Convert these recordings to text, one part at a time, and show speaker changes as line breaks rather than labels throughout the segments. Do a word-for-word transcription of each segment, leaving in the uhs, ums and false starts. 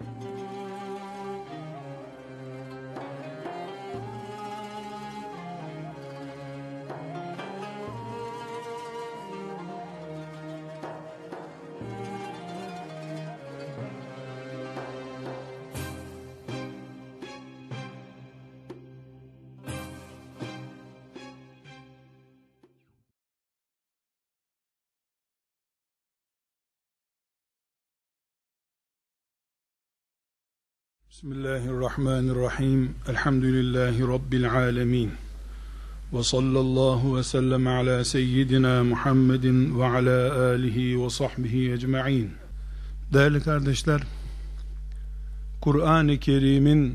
Bismillahirrahmanirrahim. Elhamdülillahi Rabbil alemin. Ve sallallahu ve sellem ala seyyidina Muhammedin ve ala alihi ve sahbihi ecma'in. Değerli kardeşler, Kur'an-ı Kerim'in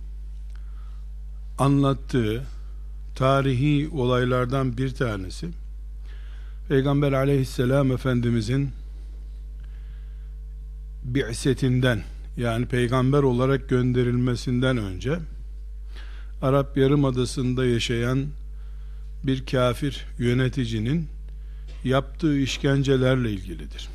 anlattığı tarihi olaylardan bir tanesi, Peygamber aleyhisselam Efendimizin bi'setinden, yani peygamber olarak gönderilmesinden önce Arap Yarımadası'nda yaşayan bir kafir yöneticinin yaptığı işkencelerle ilgilidir.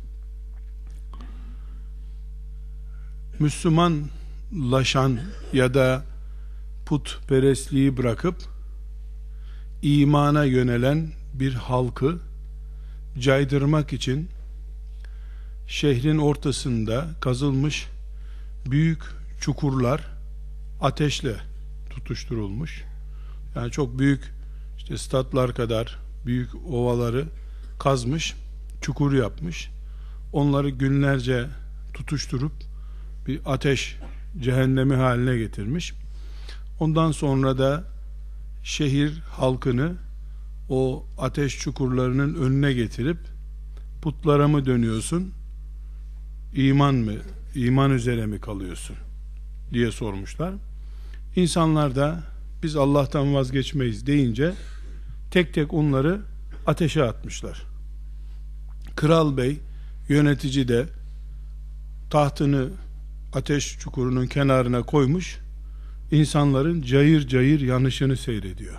Müslümanlaşan ya da putperestliği bırakıp imana yönelen bir halkı caydırmak için şehrin ortasında kazılmış büyük çukurlar ateşle tutuşturulmuş. Yani çok büyük, işte statlar kadar büyük ovaları kazmış, çukur yapmış. Onları günlerce tutuşturup bir ateş cehennemi haline getirmiş. Ondan sonra da şehir halkını o ateş çukurlarının önüne getirip putlara mı dönüyorsun, İman mı, iman üzere mi kalıyorsun diye sormuşlar. İnsanlar da biz Allah'tan vazgeçmeyiz deyince tek tek onları ateşe atmışlar. Kral bey, yönetici de tahtını ateş çukurunun kenarına koymuş, insanların cayır cayır yanışını seyrediyor.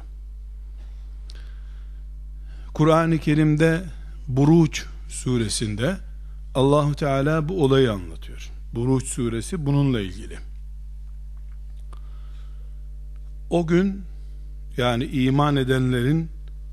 Kur'an-ı Kerim'de Buruç suresinde Allahu Teala bu olayı anlatıyor. Buruç suresi bununla ilgili. O gün, yani iman edenlerin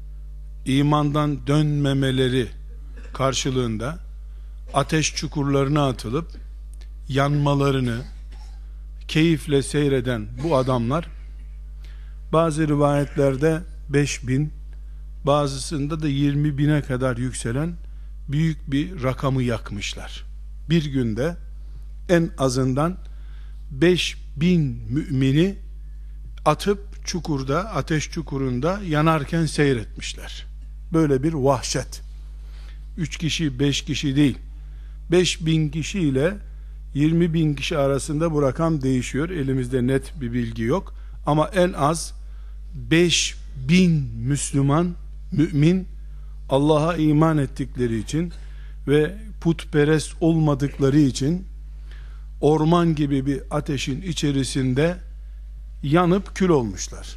imandan dönmemeleri karşılığında ateş çukurlarına atılıp yanmalarını keyifle seyreden bu adamlar, bazı rivayetlerde beş bin, bazısında da yirmi bine kadar yükselen büyük bir rakamı yakmışlar. Bir günde en azından beş bin mümini atıp çukurda, ateş çukurunda yanarken seyretmişler. Böyle bir vahşet. Üç kişi, beş kişi değil. Beş bin kişi ile yirmi bin kişi arasında bu rakam değişiyor. Elimizde net bir bilgi yok. Ama en az beş bin Müslüman, mümin, Allah'a iman ettikleri için ve putperest olmadıkları için orman gibi bir ateşin içerisinde yanıp kül olmuşlar.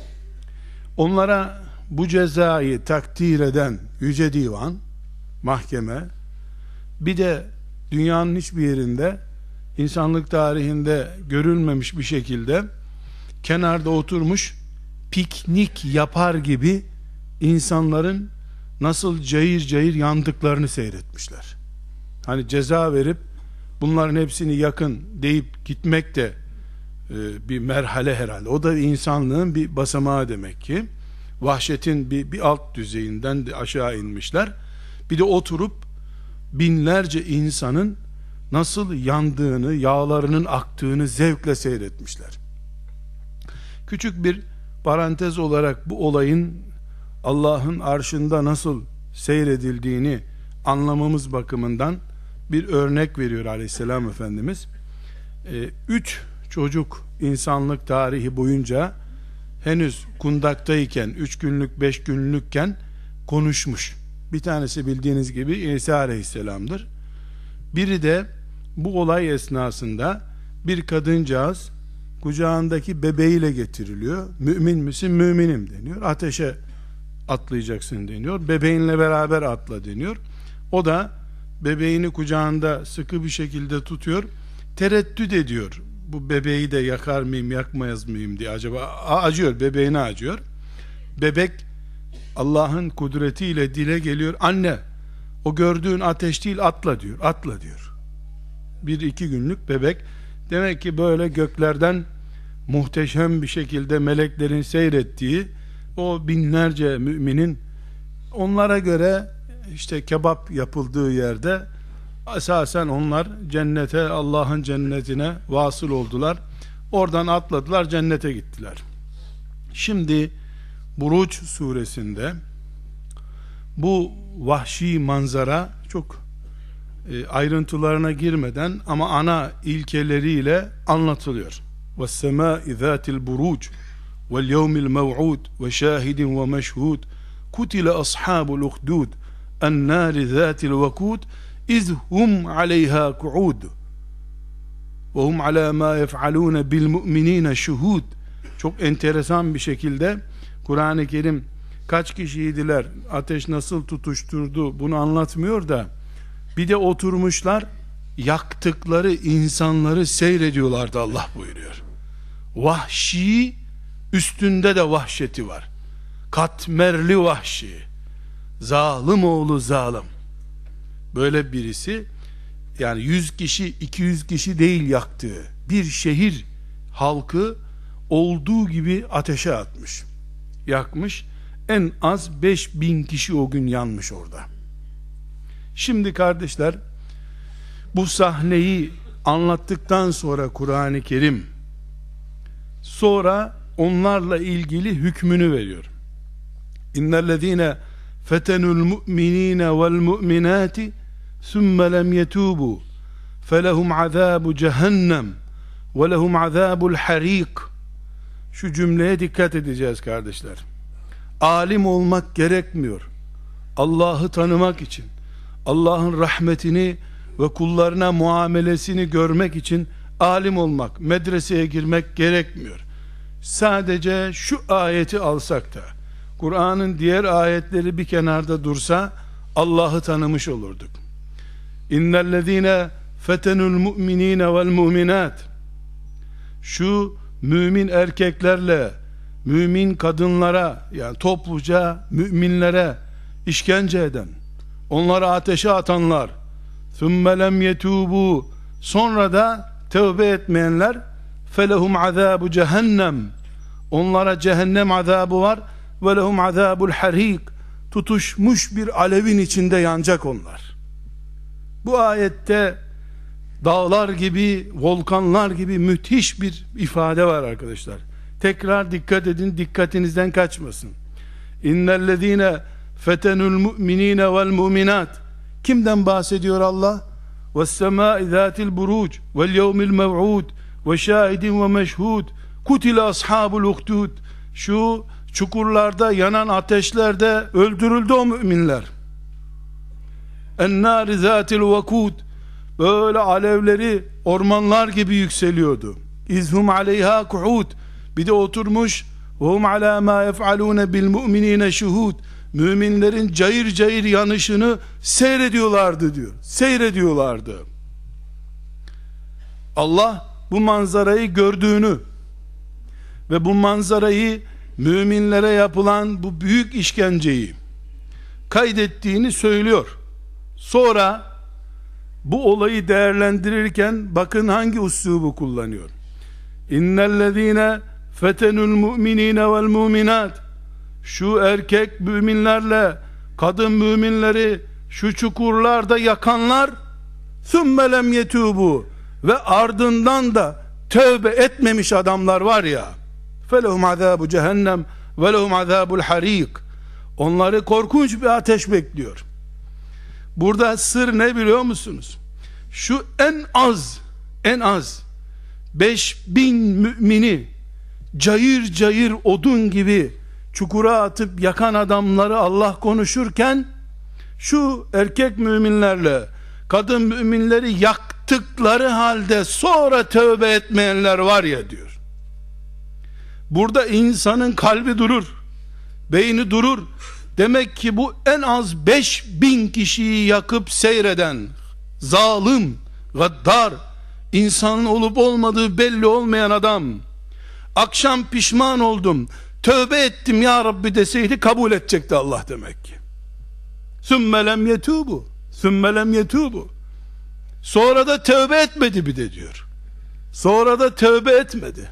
Onlara bu cezayı takdir eden Yüce Divan, mahkeme, bir de dünyanın hiçbir yerinde, insanlık tarihinde görülmemiş bir şekilde kenarda oturmuş piknik yapar gibi insanların nasıl cayır cayır yandıklarını seyretmişler. Hani ceza verip bunların hepsini yakın deyip gitmek de e, bir merhale herhalde. O da insanlığın bir basamağı demek ki. Vahşetin bir, bir alt düzeyinden de aşağı inmişler. Bir de oturup binlerce insanın nasıl yandığını, yağlarının aktığını zevkle seyretmişler. Küçük bir parantez olarak bu olayın Allah'ın arşında nasıl seyredildiğini anlamamız bakımından bir örnek veriyor Aleyhisselam Efendimiz. Ee, üç çocuk insanlık tarihi boyunca henüz kundaktayken, üç günlük, beş günlükken konuşmuş. Bir tanesi bildiğiniz gibi İsa Aleyhisselam'dır. Biri de bu olay esnasında bir kadıncağız kucağındaki bebeğiyle getiriliyor. Mümin misin? Müminim deniyor. Ateşe atlayacaksın deniyor. Bebeğinle beraber atla deniyor. O da bebeğini kucağında sıkı bir şekilde tutuyor. tereddüt ediyor. Bu bebeği de yakar mıyım, yakmayız mıyım diye, acaba acıyor, bebeğine acıyor. Bebek Allah'ın kudretiyle dile geliyor. Anne, o gördüğün ateş değil, atla diyor. Atla diyor. Bir iki günlük bebek. Demek ki böyle göklerden muhteşem bir şekilde meleklerin seyrettiği o binlerce müminin, onlara göre işte kebap yapıldığı yerde esasen onlar cennete, Allah'ın cennetine vasıl oldular. Oradan atladılar, cennete gittiler. Şimdi Buruç suresinde bu vahşi manzara çok e, ayrıntılarına girmeden ama ana ilkeleriyle anlatılıyor. وَالسَّمَاءِ ذَاتِ الْبُرُوجِ وَالْيَوْمِ الْمَوْعُودِ وَشَاهِدٍ وَمَشْهُودٍ قُتِلَ أَصْحَابُ الْأُخْدُودِ النَّارِ ذَاتِ الْوَقُودِ اِذْ هُمْ عَلَيْهَا قُعُودٌ وَهُمْ عَلَى مَا يَفْعَلُونَ بِالْمُؤْمِنِينَ شُهُودٌ. Çok enteresan bir şekilde Kur'an-ı Kerim kaç kişiydiler, ateş nasıl tutuşturdu bunu anlatmıyor da, bir de oturmuşlar yaktıkları insanları seyrediyorlardı, Allah buyuruyor. Vahşi, üstünde de vahşeti var. Katmerli vahşi, zalim oğlu zalim. Böyle birisi, yani yüz kişi iki yüz kişi değil yaktığı, bir şehir halkı olduğu gibi ateşe atmış, yakmış. En az beş bin kişi o gün yanmış orada. Şimdi kardeşler, bu sahneyi anlattıktan sonra Kur'an-ı Kerim sonra onlarla ilgili hükmünü veriyor. İnnellezîne fetenul mu'minîne vel mu'minâti sümme lem yetûbû felehum azâbu cehennem ve lehum azâbul harîk. Şu cümleye dikkat edeceğiz kardeşler. Alim olmak gerekmiyor. Allah'ı tanımak için, Allah'ın rahmetini ve kullarına muamelesini görmek için alim olmak, medreseye girmek gerekmiyor. Sadece şu ayeti alsak da, Kur'an'ın diğer ayetleri bir kenarda dursa, Allah'ı tanımış olurduk. İnnellezîne fetenul mu'minîne vel mu'minât. Şu mümin erkeklerle mümin kadınlara, yani topluca müminlere işkence eden, onları ateşe atanlar, ثُمَّ لَمْ يَتُوبُوا, sonra da tövbe etmeyenler, فَلَهُمْ عَذَابُ cehennem, onlara cehennem azabı var, وَلَهُمْ عَذَابُ الْحَرِيقِ, tutuşmuş bir alevin içinde yanacak onlar. Bu ayette dağlar gibi, volkanlar gibi müthiş bir ifade var arkadaşlar. Tekrar dikkat edin, dikkatinizden kaçmasın. İnnellezîne fetenul mu'minîne vel mu'minât. Kimden bahsediyor Allah? Ve's-semâi zâtil buruc vel yevmil mev'ûd ve şâhidin ve meşhûd kutile ashabul uhdûd. Şu çukurlarda yanan ateşlerde öldürüldü o müminler. En-nâri zâtil vakûd, böyle alevleri ormanlar gibi yükseliyordu. İzhum aleyha ku'ud, bir de oturmuş ve hum alâ mâ yef'alûne bil mu'minîne şuhûd, müminlerin cayır cayır yanışını seyrediyorlardı diyor. Seyrediyorlardı. Allah bu manzarayı gördüğünü ve bu manzarayı, müminlere yapılan bu büyük işkenceyi kaydettiğini söylüyor. Sonra bu olayı değerlendirirken bakın hangi üslubu kullanıyor. İnnellezîne fetenul mu'minîne vel mu'minât. Şu erkek müminlerle kadın müminleri şu çukurlarda yakanlar, ثُمَّ lem yetûbû, ve ardından da tövbe etmemiş adamlar var ya, فَلَهُمْ عَذَابُ cehennem ve lehum azâbul harîk, onları korkunç bir ateş bekliyor. Burada sır ne biliyor musunuz? Şu en az en az beş bin mümini cayır cayır odun gibi çukura atıp yakan adamları Allah konuşurken, şu erkek müminlerle kadın müminleri yaktıkları halde sonra tövbe etmeyenler var ya diyor. Burada insanın kalbi durur, beyni durur. Demek ki bu en az beş bin kişiyi yakıp seyreden zalim, gaddar, İnsanın olup olmadığı belli olmayan adam, akşam pişman oldum, tövbe ettim ya Rabbi deseydi kabul edecekti Allah demek ki. Sümme lem yetubu, sümme lem yetubu. Sonra da tövbe etmedi bir de diyor. Sonra da tövbe etmedi.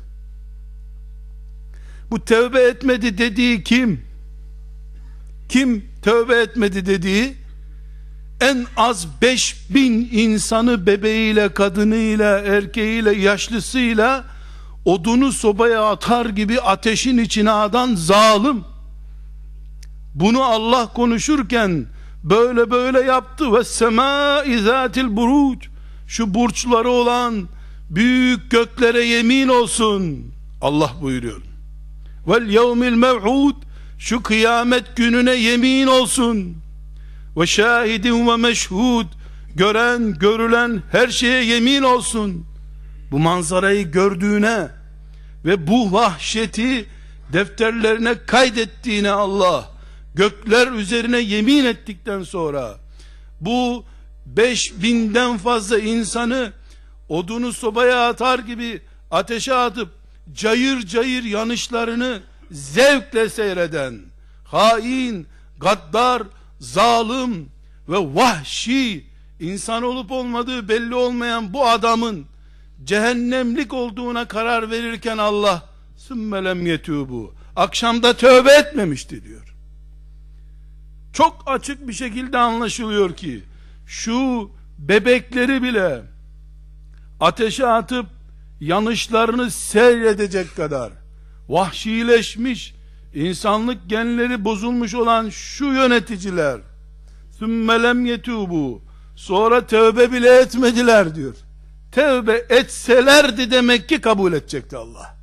Bu tövbe etmedi dediği kim? Kim tövbe etmedi dediği? En az beş bin insanı bebeğiyle, kadınıyla, erkeğiyle, yaşlısıyla odunu sobaya atar gibi ateşin içine atan zalim. Bunu Allah konuşurken böyle böyle yaptı. Ve semâi zâtil buruc, şu burçları olan büyük göklere yemin olsun Allah buyuruyor. Vel yevmil mev'ud, şu kıyamet gününe yemin olsun. Ve şahidin ve meşhud, gören görülen her şeye yemin olsun. Bu manzarayı gördüğüne ve bu vahşeti defterlerine kaydettiğine Allah gökler üzerine yemin ettikten sonra bu beş binden fazla insanı odunu sobaya atar gibi ateşe atıp cayır cayır yanışlarını zevkle seyreden hain, gaddar, zalim ve vahşi, insan olup olmadığı belli olmayan bu adamın cehennemlik olduğuna karar verirken Allah sümme lem yetubu, akşamda tövbe etmemişti diyor. Çok açık bir şekilde anlaşılıyor ki şu bebekleri bile ateşe atıp yanışlarını seyredecek kadar vahşileşmiş, insanlık genleri bozulmuş olan şu yöneticiler sümme lem yetubu, sonra tövbe bile etmediler diyor. Tövbe etselerdi demek ki kabul edecekti Allah.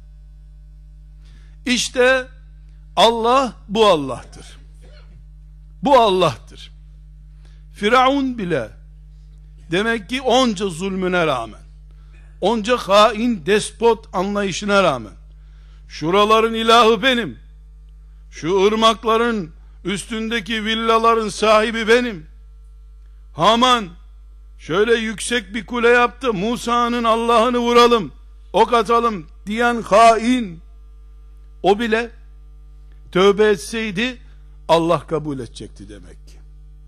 İşte Allah bu Allah'tır. Bu Allah'tır. Firavun bile demek ki onca zulmüne rağmen, onca hain despot anlayışına rağmen, şuraların ilahı benim, şu ırmakların üstündeki villaların sahibi benim, Haman şöyle yüksek bir kule yaptı, Musa'nın Allah'ını vuralım, ok atalım diyen hain, o bile tövbe etseydi Allah kabul edecekti demek ki.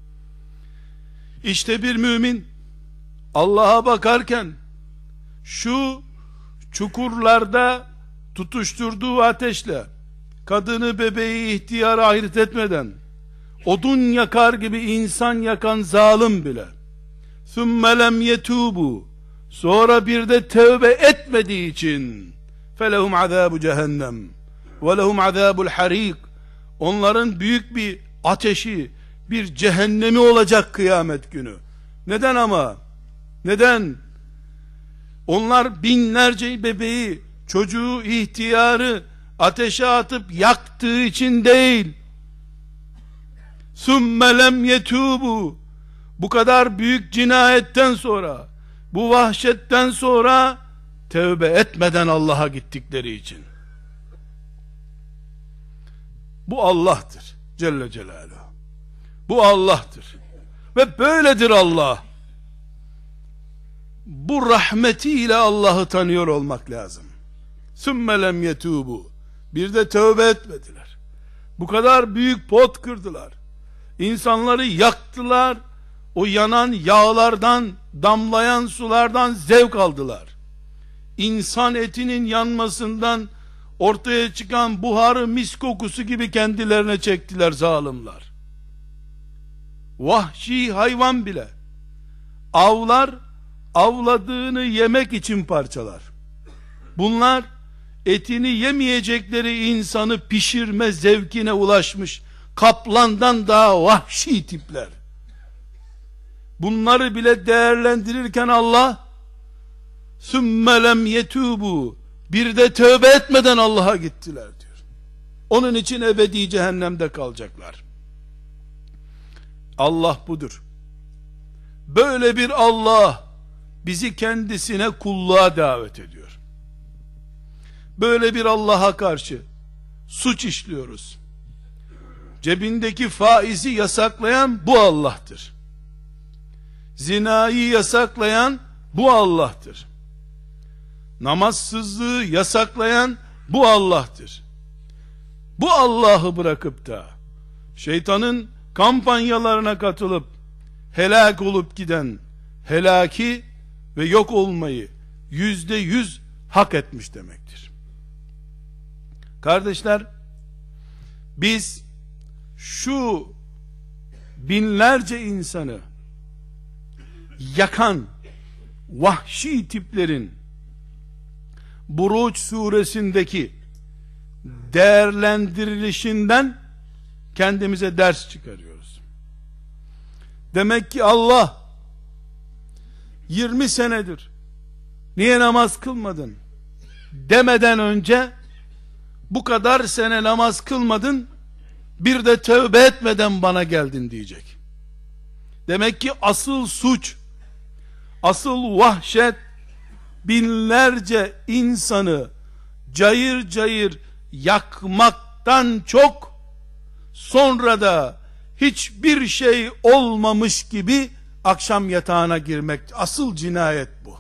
İşte bir mümin Allah'a bakarken şu çukurlarda tutuşturduğu ateşle kadını, bebeği, ihtiyarı ayırt etmeden odun yakar gibi insan yakan zalim bile sümme lem yetubu, sonra bir de tövbe etmediği için felehum azabu cehennem ve lehum azabul harik, onların büyük bir ateşi, bir cehennemi olacak kıyamet günü. Neden ama? Neden? Onlar binlerce bebeği, çocuğu, ihtiyarı ateşe atıp yaktığı için değil. Sümme lem yetubu, bu kadar büyük cinayetten sonra, bu vahşetten sonra tövbe etmeden Allah'a gittikleri için. Bu Allah'tır Celle Celaluhu. Bu Allah'tır. Ve böyledir Allah. Bu rahmetiyle Allah'ı tanıyor olmak lazım. Sümme lem yetubu, bir de tövbe etmediler. Bu kadar büyük pot kırdılar. İnsanları yaktılar. O yanan yağlardan, damlayan sulardan zevk aldılar. İnsan etinin yanmasından ortaya çıkan buharı mis kokusu gibi kendilerine çektiler zalimler. Vahşi hayvan bile avlar, avladığını yemek için parçalar. Bunlar etini yemeyecekleri insanı pişirme zevkine ulaşmış kaplandan daha vahşi tipler. Bunları bile değerlendirirken Allah sümme lem yetubu, bir de tövbe etmeden Allah'a gittiler diyor. Onun için ebedi cehennemde kalacaklar. Allah budur. Böyle bir Allah bizi kendisine kulluğa davet ediyor. Böyle bir Allah'a karşı suç işliyoruz. Cebindeki faizi yasaklayan bu Allah'tır. Zinayı yasaklayan bu Allah'tır. Namazsızlığı yasaklayan bu Allah'tır. Bu Allah'ı bırakıp da şeytanın kampanyalarına katılıp helak olup giden, helaki ve yok olmayı yüzde yüz hak etmiş demektir. Kardeşler, biz şu binlerce insanı yakan vahşi tiplerin Buruç suresindeki değerlendirilişinden kendimize ders çıkarıyoruz. Demek ki Allah yirmi senedir niye namaz kılmadın demeden önce bu kadar sene namaz kılmadın, bir de tövbe etmeden bana geldin diyecek. Demek ki asıl suç, asıl vahşet binlerce insanı cayır cayır yakmaktan çok, sonra da hiçbir şey olmamış gibi akşam yatağına girmek. Asıl cinayet bu.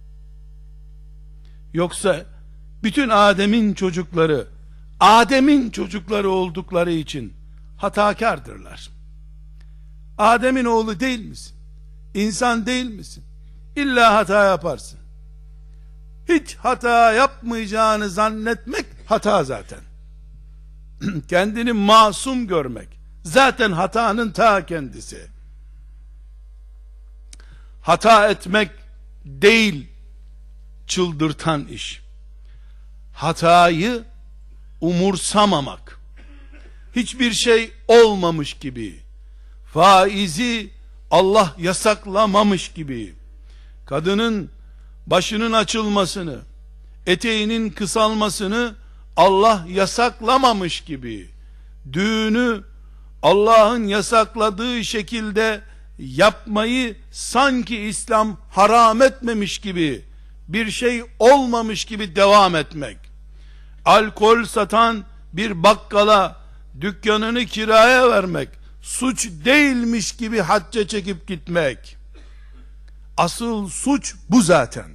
Yoksa bütün Adem'in çocukları Adem'in çocukları oldukları için hatakardırlar. Adem'in oğlu değil misin? İnsan değil misin? İlla hata yaparsın. Hiç hata yapmayacağını zannetmek hata zaten. Kendini masum görmek zaten hatanın ta kendisi. Hata etmek değil çıldırtan iş. Hatayı umursamamak. Hiçbir şey olmamış gibi, faizi Allah yasaklamamış gibi, kadının başının açılmasını, eteğinin kısalmasını Allah yasaklamamış gibi, düğünü Allah'ın yasakladığı şekilde yapmayı sanki İslam haram etmemiş gibi, bir şey olmamış gibi devam etmek, alkol satan bir bakkala dükkanını kiraya vermek suç değilmiş gibi hacca çekip gitmek, asıl suç bu zaten.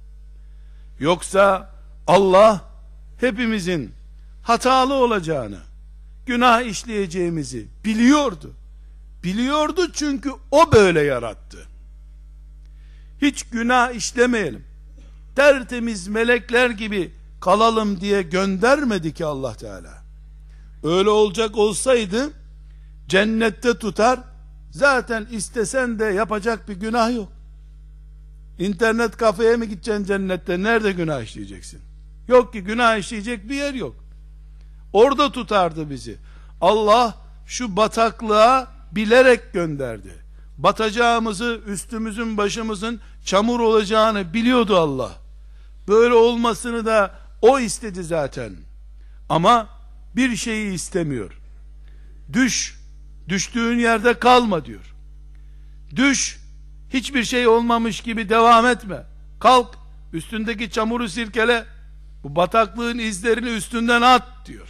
Yoksa Allah hepimizin hatalı olacağını, günah işleyeceğimizi biliyordu. Biliyordu çünkü o böyle yarattı. Hiç günah işlemeyelim, tertemiz melekler gibi kalalım diye göndermedi ki Allah Teala. Öyle olacak olsaydı cennette tutar, zaten istesen de yapacak bir günah yok. İnternet kafeye mi gideceksin cennette? Nerede günah işleyeceksin? Yok ki, günah işleyecek bir yer yok. Orada tutardı bizi. Allah şu bataklığa bilerek gönderdi. Batacağımızı, üstümüzün başımızın çamur olacağını biliyordu Allah. Böyle olmasını da o istedi zaten. Ama bir şeyi istemiyor. Düş, düştüğün yerde kalma diyor. Düş, hiçbir şey olmamış gibi devam etme. Kalk, üstündeki çamuru sirkele, bu bataklığın izlerini üstünden at diyor.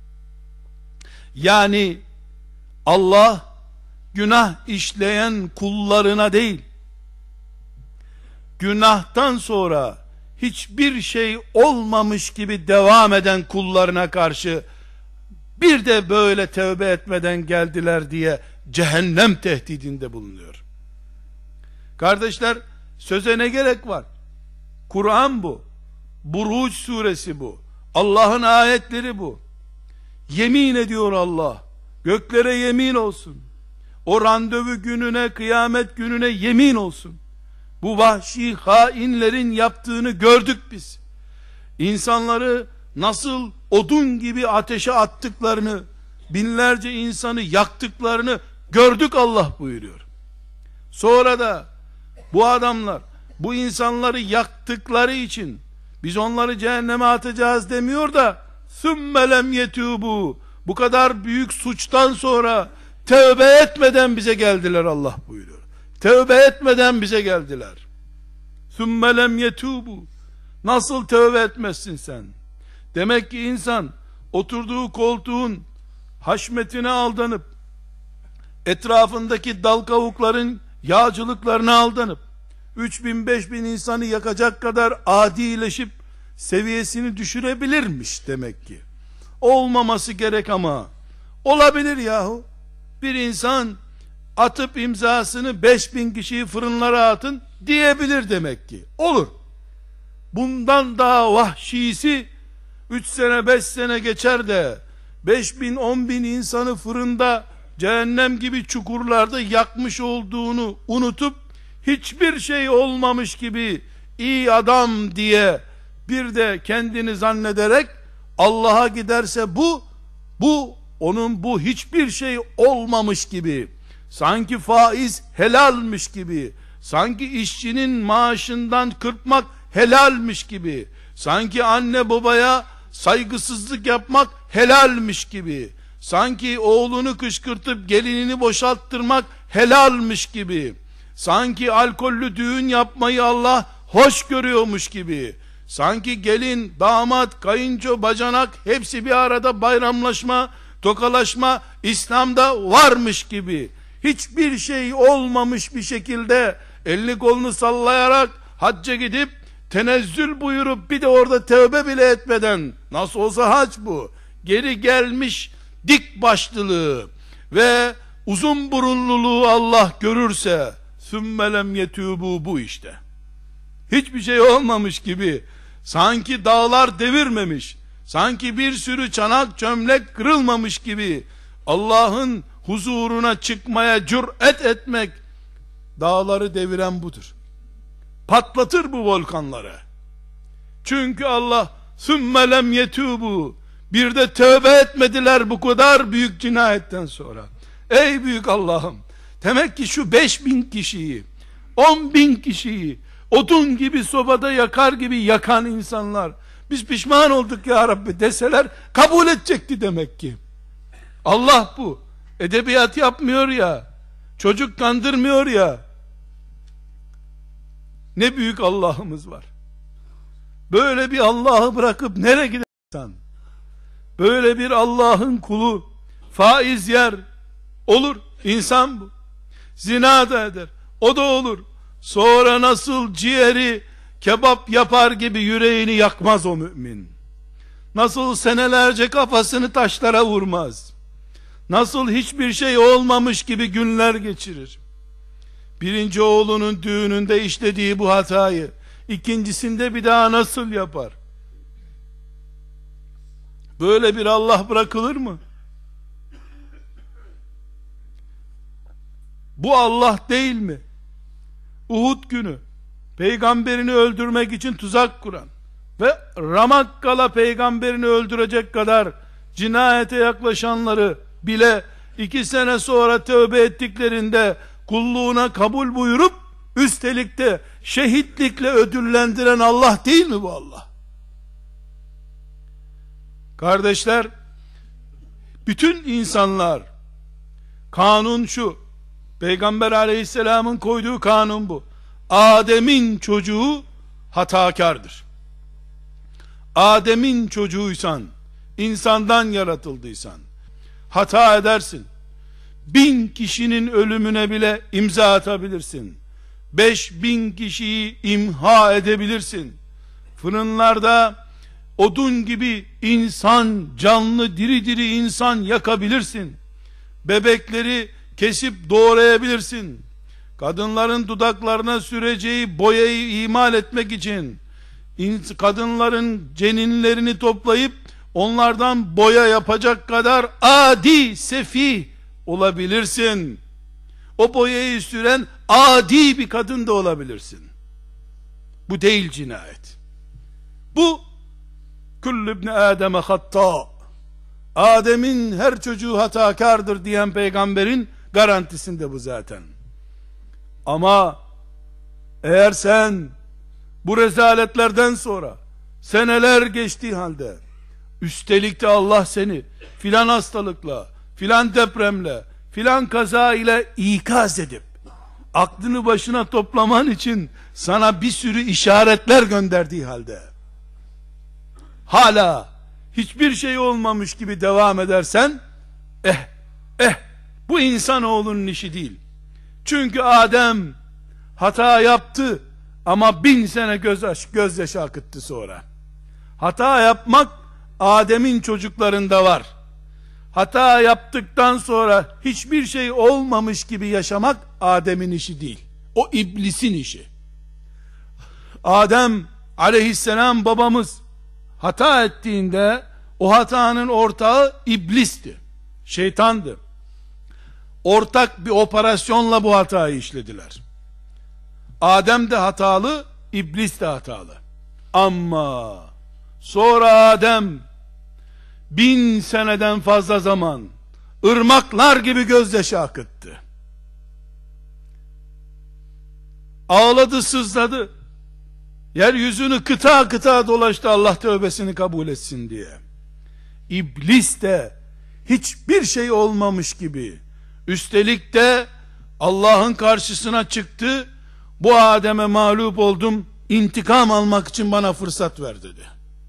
Yani Allah günah işleyen kullarına değil, günahtan sonra hiçbir şey olmamış gibi devam eden kullarına karşı bir de böyle tövbe etmeden geldiler diye cehennem tehdidinde bulunuyor. Kardeşler, söze ne gerek var? Kur'an bu. Buruç suresi bu. Allah'ın ayetleri bu. Yemin ediyor Allah. Göklere yemin olsun. O randevu gününe, kıyamet gününe yemin olsun. Bu vahşi hainlerin yaptığını gördük biz. İnsanları nasıl odun gibi ateşe attıklarını, binlerce insanı yaktıklarını gördük Allah buyuruyor. Sonra da bu adamlar, bu insanları yaktıkları için biz onları cehenneme atacağız demiyor da ثُمَّ لَمْ يَتُوبُوا, bu kadar büyük suçtan sonra tövbe etmeden bize geldiler Allah buyuruyor. Tövbe etmeden bize geldiler. ثُمَّ لَمْ يَتُوبُوا, nasıl tövbe etmezsin sen? Demek ki insan oturduğu koltuğun haşmetine aldanıp, etrafındaki dal kavukların yağcılıklarına aldanıp, üç bin beş bin insanı yakacak kadar adileşip seviyesini düşürebilirmiş demek ki. Olmaması gerek ama olabilir yahu. Bir insan atıp imzasını beş bin kişiyi fırınlara atın diyebilir demek ki. Olur. Bundan daha vahşisi üç sene beş sene geçer de beş bin on bin insanı fırında cehennem gibi çukurlarda yakmış olduğunu unutup hiçbir şey olmamış gibi iyi adam diye bir de kendini zannederek Allah'a giderse bu bu onun bu hiçbir şey olmamış gibi, sanki faiz helalmiş gibi, sanki işçinin maaşından kırpmak helalmiş gibi, sanki anne babaya saygısızlık yapmak helalmiş gibi, sanki oğlunu kışkırtıp gelinini boşalttırmak helalmiş gibi, sanki alkollü düğün yapmayı Allah hoş görüyormuş gibi, sanki gelin, damat, kayınço, bacanak hepsi bir arada bayramlaşma, tokalaşma İslam'da varmış gibi, hiçbir şey olmamış bir şekilde elini kolunu sallayarak hacca gidip tenezzül buyurup bir de orada tövbe bile etmeden, nasıl olsa hac bu, geri gelmiş dik başlılığı ve uzun burunluluğu Allah görürse sümme lem yetûbû, bu işte. Hiçbir şey olmamış gibi, sanki dağlar devirmemiş, sanki bir sürü çanak çömlek kırılmamış gibi Allah'ın huzuruna çıkmaya cüret etmek, dağları deviren budur. Patlatır bu volkanları. Çünkü Allah sümme lem yetûbû, bir de tövbe etmediler bu kadar büyük cinayetten sonra. Ey büyük Allah'ım, demek ki şu beş bin kişiyi, on bin kişiyi odun gibi sobada yakar gibi yakan insanlar, biz pişman olduk ya Rabbi deseler kabul edecekti demek ki. Allah bu. Edebiyat yapmıyor ya, çocuk kandırmıyor ya. Ne büyük Allah'ımız var. Böyle bir Allah'ı bırakıp nereye gidersen, böyle bir Allah'ın kulu faiz yer, olur, insan bu. Zina da eder, o da olur. Sonra nasıl ciğeri kebap yapar gibi yüreğini yakmaz o mümin. Nasıl senelerce kafasını taşlara vurmaz. Nasıl hiçbir şey olmamış gibi günler geçirir. Birinci oğlunun düğününde işlediği bu hatayı ikincisinde bir daha nasıl yapar? Böyle bir Allah bırakılır mı? Bu Allah değil mi? Uhud günü peygamberini öldürmek için tuzak kuran ve Ramakkala peygamberini öldürecek kadar cinayete yaklaşanları bile iki sene sonra tövbe ettiklerinde kulluğuna kabul buyurup üstelik de şehitlikle ödüllendiren Allah değil mi bu Allah? Kardeşler, bütün insanlar, kanun şu, Peygamber aleyhisselamın koyduğu kanun bu. Adem'in çocuğu hatakardır. Adem'in çocuğuysan, insandan yaratıldıysan hata edersin. Bin kişinin ölümüne bile imza atabilirsin. Beş bin kişiyi imha edebilirsin. Fırınlarda odun gibi insan, canlı diri diri insan yakabilirsin. Bebekleri kesip doğrayabilirsin. Kadınların dudaklarına süreceği boyayı imal etmek için kadınların ceninlerini toplayıp onlardan boya yapacak kadar adi, sefih olabilirsin. O boyayı süren adi bir kadın da olabilirsin. Bu değil cinayet. Bu Kullu ibn Adem'e hatta, Adem'in her çocuğu hatakardır diyen peygamberin garantisinde bu zaten. Ama eğer sen bu rezaletlerden sonra seneler geçtiği halde üstelik de Allah seni filan hastalıkla, filan depremle, filan kaza ile ikaz edip aklını başına toplaman için sana bir sürü işaretler gönderdiği halde hala hiçbir şey olmamış gibi devam edersen, eh eh bu insanoğlunun işi değil. Çünkü Adem hata yaptı ama bin sene göz gözyaşı akıttı sonra. Hata yapmak Adem'in çocuklarında var. Hata yaptıktan sonra hiçbir şey olmamış gibi yaşamak Adem'in işi değil. O iblisin işi. Adem aleyhisselam babamız hata ettiğinde o hatanın ortağı iblisti. Şeytandı. Ortak bir operasyonla bu hatayı işlediler. Adem de hatalı, iblis de hatalı. Ama sonra Adem bin seneden fazla zaman ırmaklar gibi gözyaşı akıttı. Ağladı, sızladı. Yeryüzünü kıta kıta dolaştı Allah tövbesini kabul etsin diye. İblis de hiçbir şey olmamış gibi, üstelik de Allah'ın karşısına çıktı. Bu Adem'e mağlup oldum, intikam almak için bana fırsat ver dedi.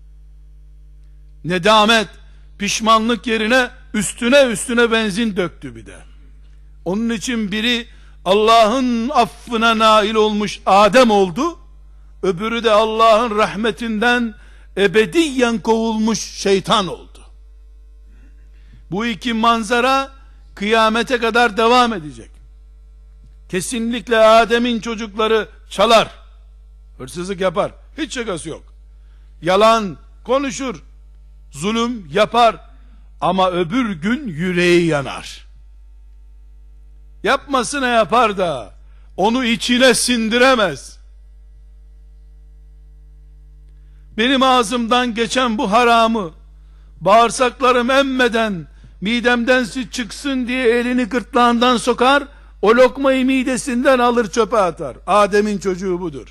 Nedamet, pişmanlık yerine üstüne üstüne benzin döktü bir de. Onun için biri Allah'ın affına nail olmuş Adem oldu, öbürü de Allah'ın rahmetinden ebediyen kovulmuş şeytan oldu. Bu iki manzara kıyamete kadar devam edecek. Kesinlikle Adem'in çocukları çalar, hırsızlık yapar, hiç şakası yok. Yalan konuşur, zulüm yapar, ama öbür gün yüreği yanar. Yapmasına yapar da onu içine sindiremez. Benim ağzımdan geçen bu haramı bağırsaklarım emmeden midemden çıksın diye elini gırtlağından sokar, o lokmayı midesinden alır çöpe atar. Adem'in çocuğu budur.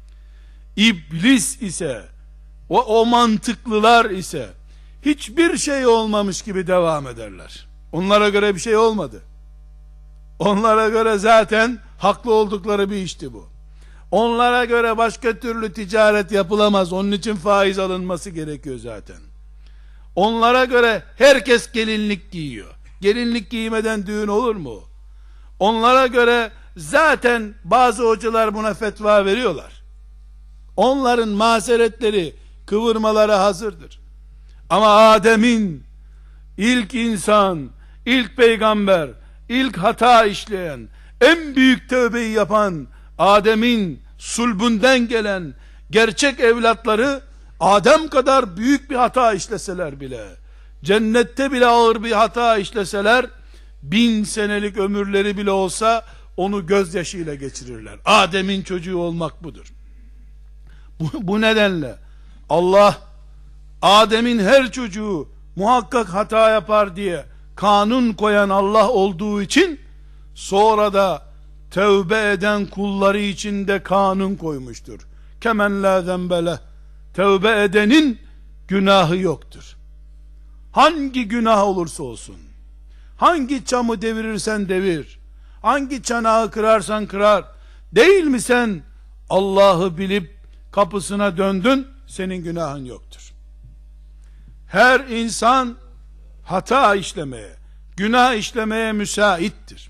İblis ise, o, o mantıklılar ise hiçbir şey olmamış gibi devam ederler. Onlara göre bir şey olmadı. Onlara göre zaten haklı oldukları bir işti bu. Onlara göre başka türlü ticaret yapılamaz. Onun için faiz alınması gerekiyor zaten. Onlara göre herkes gelinlik giyiyor. Gelinlik giymeden düğün olur mu? Onlara göre zaten bazı hocalar buna fetva veriyorlar. Onların mazeretleri, kıvırmaları hazırdır. Ama Adem'in, ilk insan, ilk peygamber, ilk hata işleyen, en büyük tövbeyi yapan Adem'in sulbünden gelen gerçek evlatları Adem kadar büyük bir hata işleseler bile, cennette bile ağır bir hata işleseler, bin senelik ömürleri bile olsa onu gözyaşıyla geçirirler. Adem'in çocuğu olmak budur. Bu, bu nedenle Allah Adem'in her çocuğu muhakkak hata yapar diye kanun koyan Allah olduğu için sonra da tövbe eden kulları için de kanun koymuştur. Kemen la zembele, tövbe edenin günahı yoktur. Hangi günah olursa olsun, hangi çamı devirirsen devir, hangi çanağı kırarsan kırar, değil mi sen Allah'ı bilip kapısına döndün, senin günahın yoktur. Her insan hata işlemeye, günah işlemeye müsaittir.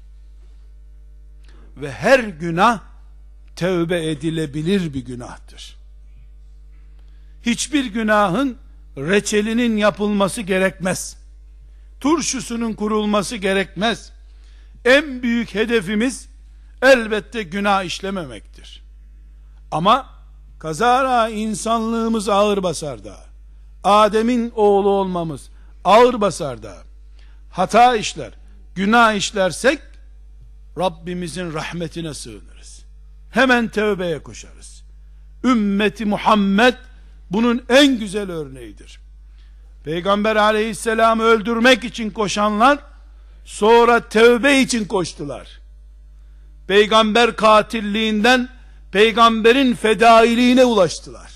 Ve her günah tövbe edilebilir bir günahtır. Hiçbir günahın reçelinin yapılması gerekmez. Turşusunun kurulması gerekmez. En büyük hedefimiz elbette günah işlememektir. Ama kazara insanlığımız ağır basar da, Adem'in oğlu olmamız ağır basar da, hata işler, günah işlersek Rabbimizin rahmetine sığınırız. Hemen tövbeye koşarız. Ümmeti Muhammed bunun en güzel örneğidir. Peygamber aleyhisselamı öldürmek için koşanlar sonra tövbe için koştular. Peygamber katilliğinden peygamberin fedailiğine ulaştılar.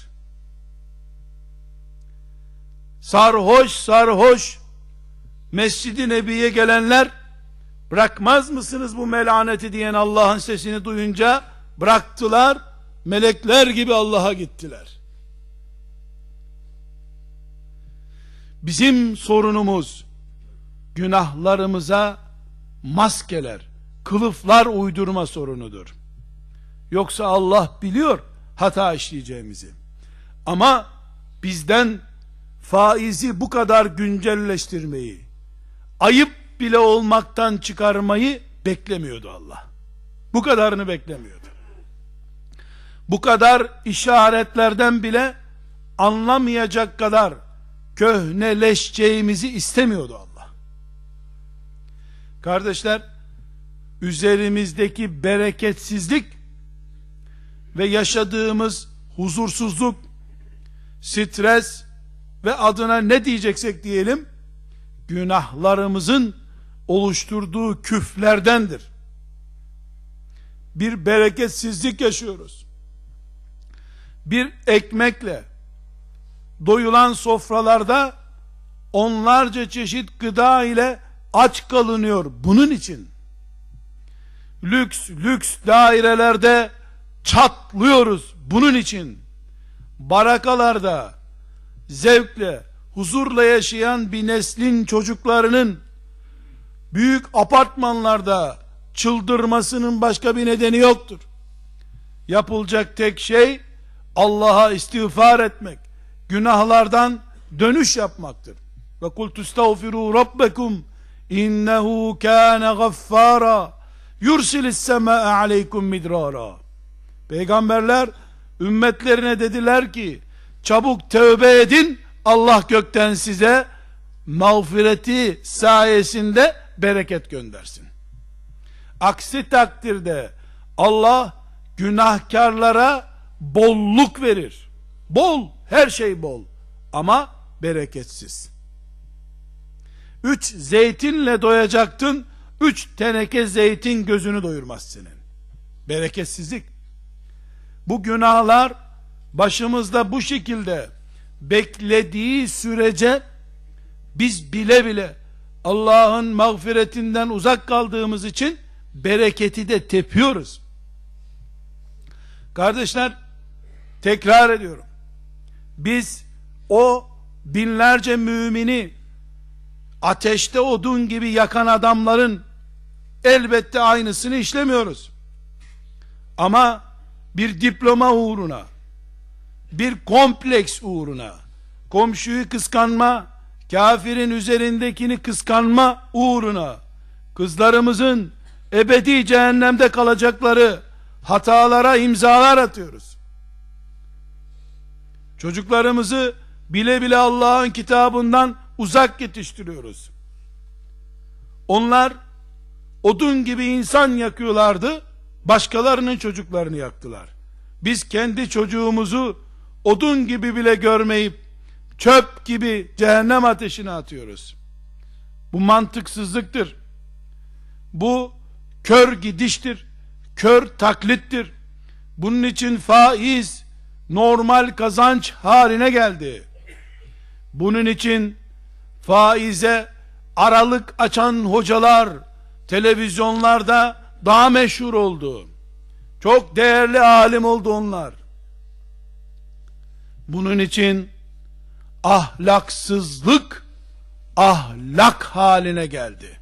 Sarhoş sarhoş Mescid-i Nebi'ye gelenler, bırakmaz mısınız bu melaneti diyen Allah'ın sesini duyunca bıraktılar, melekler gibi Allah'a gittiler. Bizim sorunumuz günahlarımıza maskeler, kılıflar uydurma sorunudur. Yoksa Allah biliyor hata işleyeceğimizi. Ama bizden faizi bu kadar güncelleştirmeyi, ayıp bile olmaktan çıkarmayı beklemiyordu Allah. Bu kadarını beklemiyordu. Bu kadar işaretlerden bile anlamayacak kadar köhneleşeceğimizi istemiyordu Allah. Kardeşler, üzerimizdeki bereketsizlik ve yaşadığımız huzursuzluk, stres ve adına ne diyeceksek diyelim, günahlarımızın oluşturduğu küflerdendir. Bir bereketsizlik yaşıyoruz. Bir ekmekle doyulan sofralarda onlarca çeşit gıda ile aç kalınıyor. Bunun için lüks lüks dairelerde çatlıyoruz. Bunun için barakalarda zevkle, huzurla yaşayan bir neslin çocuklarının büyük apartmanlarda çıldırmasının başka bir nedeni yoktur. Yapılacak tek şey Allah'a istiğfar etmek, günahlardan dönüş yapmaktır. Ve kul tustağfiru rabbekum innehu kâne gaffâra yursilis semâe aleykum midrara. Peygamberler ümmetlerine dediler ki, çabuk tövbe edin, Allah gökten size mağfireti sayesinde bereket göndersin. Aksi takdirde Allah günahkarlara bolluk verir. Bol, her şey bol ama bereketsiz. Üç zeytinle doyacaktın, üç teneke zeytin gözünü doyurmaz senin. Bereketsizlik. Bu günahlar başımızda bu şekilde beklediği sürece biz bile bile Allah'ın mağfiretinden uzak kaldığımız için bereketi de tepiyoruz. Kardeşler, tekrar ediyorum. Biz o binlerce mümini ateşte odun gibi yakan adamların elbette aynısını işlemiyoruz. Ama bir diploma uğruna, bir kompleks uğruna, komşuyu kıskanma, kafirin üzerindekini kıskanma uğruna, kızlarımızın ebedi cehennemde kalacakları hatalara imzalar atıyoruz. Çocuklarımızı bile bile Allah'ın kitabından uzak yetiştiriyoruz. Onlar odun gibi insan yakıyorlardı, başkalarının çocuklarını yaktılar. Biz kendi çocuğumuzu odun gibi bile görmeyip çöp gibi cehennem ateşine atıyoruz. Bu mantıksızlıktır. Bu kör gidiştir. Kör taklittir. Bunun için faiz normal kazanç haline geldi. Bunun için faize aralık açan hocalar televizyonlarda daha meşhur oldu. Çok değerli alim oldu onlar. Bunun için ahlaksızlık ahlak haline geldi.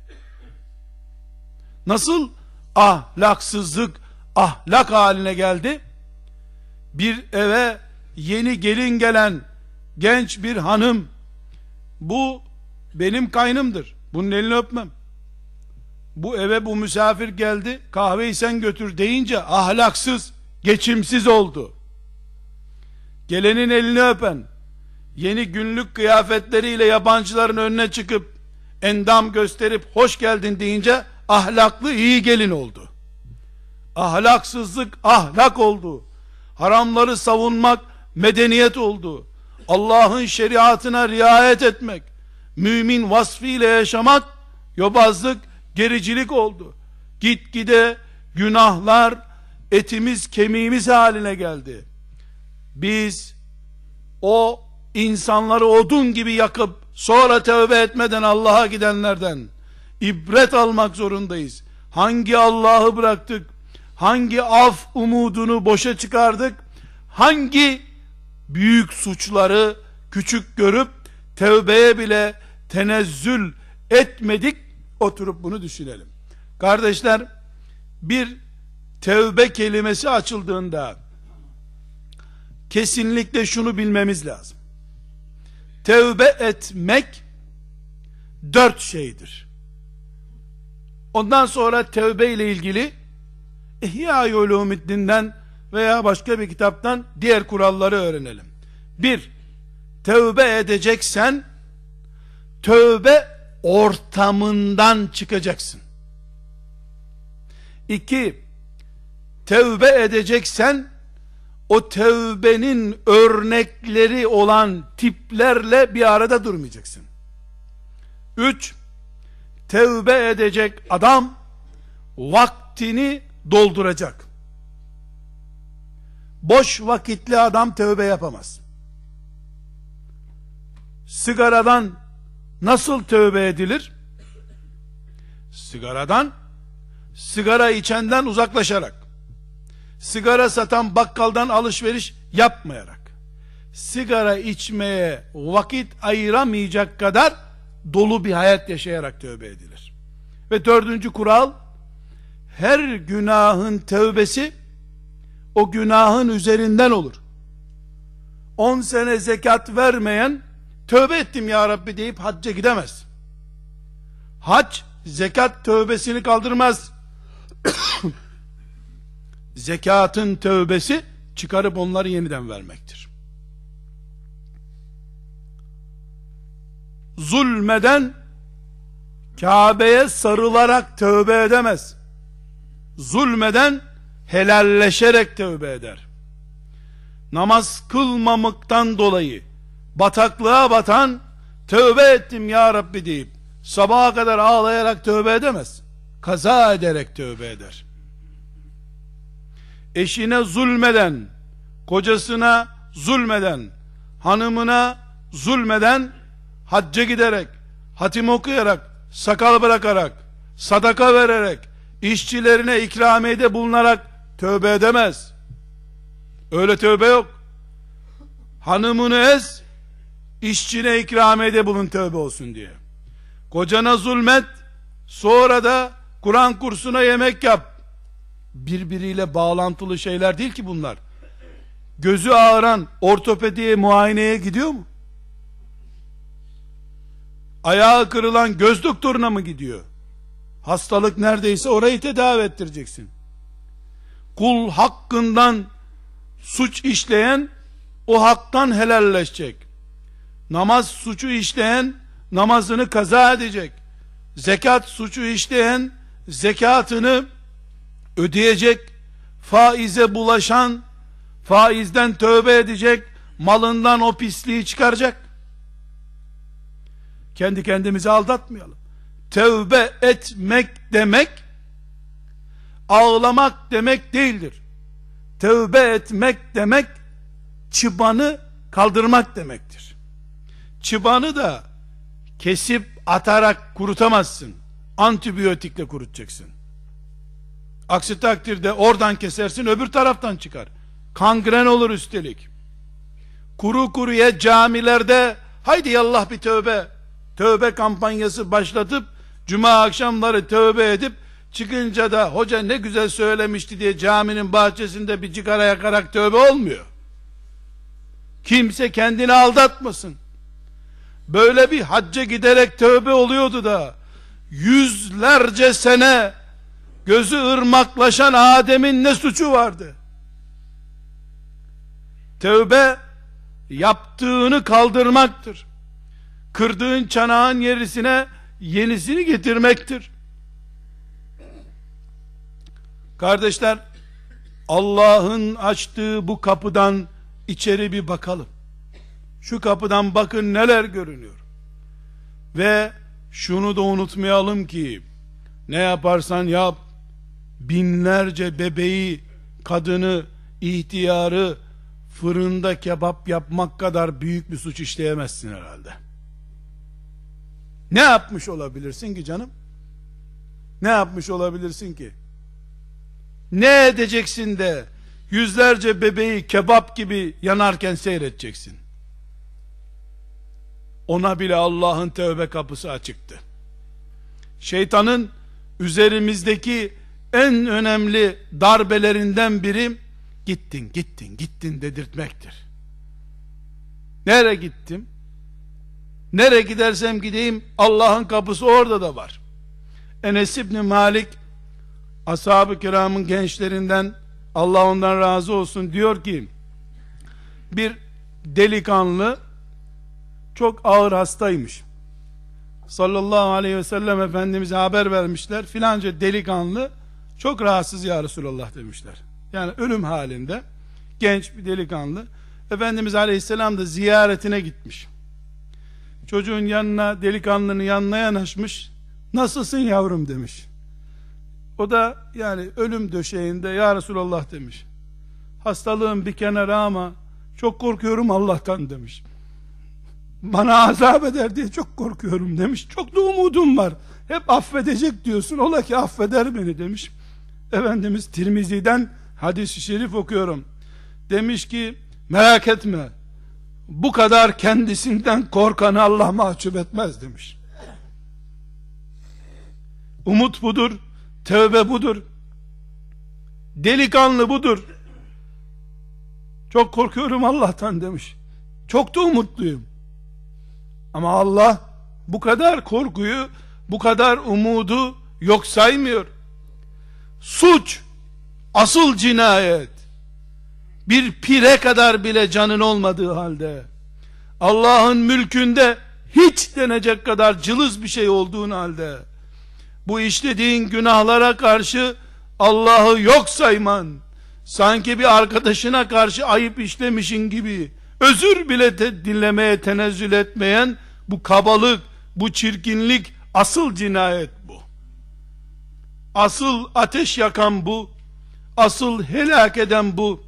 Nasıl ahlaksızlık ahlak haline geldi? Bir eve yeni gelin gelen genç bir hanım, bu benim kaynımdır, bunun elini öpmem, bu eve bu misafir geldi, kahveyi sen götür deyince ahlaksız, geçimsiz oldu. Gelenin elini öpen, yeni günlük kıyafetleriyle yabancıların önüne çıkıp endam gösterip hoş geldin deyince ahlaklı, iyi gelin oldu. Ahlaksızlık ahlak oldu. Haramları savunmak medeniyet oldu. Allah'ın şeriatına riayet etmek, mümin vasfıyla yaşamak yobazlık, gericilik oldu. Gitgide günahlar etimiz kemiğimiz haline geldi. Biz o insanları odun gibi yakıp sonra tövbe etmeden Allah'a gidenlerden ibret almak zorundayız. Hangi Allah'ı bıraktık? Hangi af umudunu boşa çıkardık? Hangi büyük suçları küçük görüp tövbeye bile tenezzül etmedik? Oturup bunu düşünelim. Kardeşler, bir tövbe kelimesi açıldığında kesinlikle şunu bilmemiz lazım. tevbe etmek dört şeydir. Ondan sonra tevbe ile ilgili İhya-i Ulûmiddin'den veya başka bir kitaptan diğer kuralları öğrenelim. Bir, tevbe edeceksen tövbe ortamından çıkacaksın. İki, tevbe edeceksen o tevbenin örnekleri olan tiplerle bir arada durmayacaksın. Üç, tevbe edecek adam vaktini dolduracak. Boş vakitli adam tevbe yapamaz. Sigaradan nasıl tövbe edilir? Sigaradan, sigara içenden uzaklaşarak, sigara satan bakkaldan alışveriş yapmayarak, sigara içmeye vakit ayıramayacak kadar dolu bir hayat yaşayarak tövbe edilir. Ve dördüncü kural, her günahın tövbesi o günahın üzerinden olur. On sene zekat vermeyen tövbe ettim ya Rabbi deyip hacca gidemez. Hac zekat tövbesini kaldırmaz. Zekatın tövbesi çıkarıp onları yeniden vermektir. Zulmeden Kabe'ye sarılarak tövbe edemez. Zulmeden helalleşerek tövbe eder. Namaz kılmamaktan dolayı bataklığa batan tövbe ettim ya Rabbi deyip sabaha kadar ağlayarak tövbe edemez. Kaza ederek tövbe eder. Eşine zulmeden, kocasına zulmeden, hanımına zulmeden, hacca giderek, hatim okuyarak, sakal bırakarak, sadaka vererek, işçilerine ikramiyede bulunarak tövbe edemez. Öyle tövbe yok. Hanımını ez, işçine ikramiyede bulun tövbe olsun diye. Kocana zulmet, sonra da Kur'an kursuna yemek yap. Birbiriyle bağlantılı şeyler değil ki bunlar. Gözü ağrıyan ortopediye muayeneye gidiyor mu? Ayağı kırılan göz doktoruna mı gidiyor? Hastalık neredeyse orayı tedavi ettireceksin. Kul hakkından suç işleyen o haktan helalleşecek. Namaz suçu işleyen namazını kaza edecek. Zekat suçu işleyen zekatını ödeyecek. Faize bulaşan faizden tövbe edecek. Malından o pisliği çıkaracak. Kendi kendimizi aldatmayalım. Tövbe etmek demek ağlamak demek değildir. Tövbe etmek demek çıbanı kaldırmak demektir. Çıbanı da kesip atarak kurutamazsın. Antibiyotikle kurutacaksın. Aksi takdirde oradan kesersin, öbür taraftan çıkar. Kangren olur üstelik. Kuru kuruya camilerde haydi yallah bir tövbe tövbe kampanyası başlatıp cuma akşamları tövbe edip çıkınca da hoca ne güzel söylemişti diye caminin bahçesinde bir cigara yakarak tövbe olmuyor. Kimse kendini aldatmasın. Böyle bir hacca giderek tövbe oluyordu da yüzlerce sene gözü ırmaklaşan Adem'in ne suçu vardı? Tövbe yaptığını kaldırmaktır. Kırdığın çanağın yerisine yenisini getirmektir. Kardeşler, Allah'ın açtığı bu kapıdan içeri bir bakalım. Şu kapıdan bakın neler görünüyor. Ve şunu da unutmayalım ki ne yaparsan yap, binlerce bebeği, kadını, ihtiyarı fırında kebap yapmak kadar büyük bir suç işleyemezsin herhalde. Ne yapmış olabilirsin ki canım? Ne yapmış olabilirsin ki? Ne edeceksin de yüzlerce bebeği kebap gibi yanarken seyredeceksin? Ona bile Allah'ın tövbe kapısı açıktı. Şeytanın üzerimizdeki en önemli darbelerinden biri gittin, gittin, gittin dedirtmektir. Nereye gittim? Nereye gidersem gideyim Allah'ın kapısı orada da var. Enes İbni Malik, ashab-ı kiramın gençlerinden, Allah ondan razı olsun, diyor ki bir delikanlı çok ağır hastaymış. Sallallahu aleyhi ve sellem Efendimiz'e haber vermişler. Filanca delikanlı çok rahatsız ya Resulallah demişler. Yani ölüm halinde genç bir delikanlı. Efendimiz aleyhisselam da ziyaretine gitmiş. Çocuğun yanına, delikanlının yanına yanaşmış. Nasılsın yavrum demiş. O da yani ölüm döşeğinde ya Resulallah demiş. Hastalığım bir kenara ama çok korkuyorum Allah'tan demiş. Bana azap eder diye çok korkuyorum demiş. Çok da umudum var. Hep affedecek diyorsun. Ola ki affeder beni demiş. Efendimiz Tirmizi'den hadis-i şerif okuyorum. Demiş ki merak etme, bu kadar kendisinden korkanı Allah mahcup etmez demiş. Umut budur, tövbe budur, delikanlı budur. Çok korkuyorum Allah'tan demiş. Çok da umutluyum. Ama Allah bu kadar korkuyu, bu kadar umudu yok saymıyor. Suç, asıl cinayet, bir pire kadar bile canın olmadığı halde, Allah'ın mülkünde hiç denecek kadar cılız bir şey olduğun halde, bu işlediğin günahlara karşı Allah'ı yok sayman, sanki bir arkadaşına karşı ayıp işlemişin gibi, özür bile te dinlemeye tenezzül etmeyen bu kabalık, bu çirkinlik, asıl cinayet bu. Asıl ateş yakan bu. Asıl helak eden bu.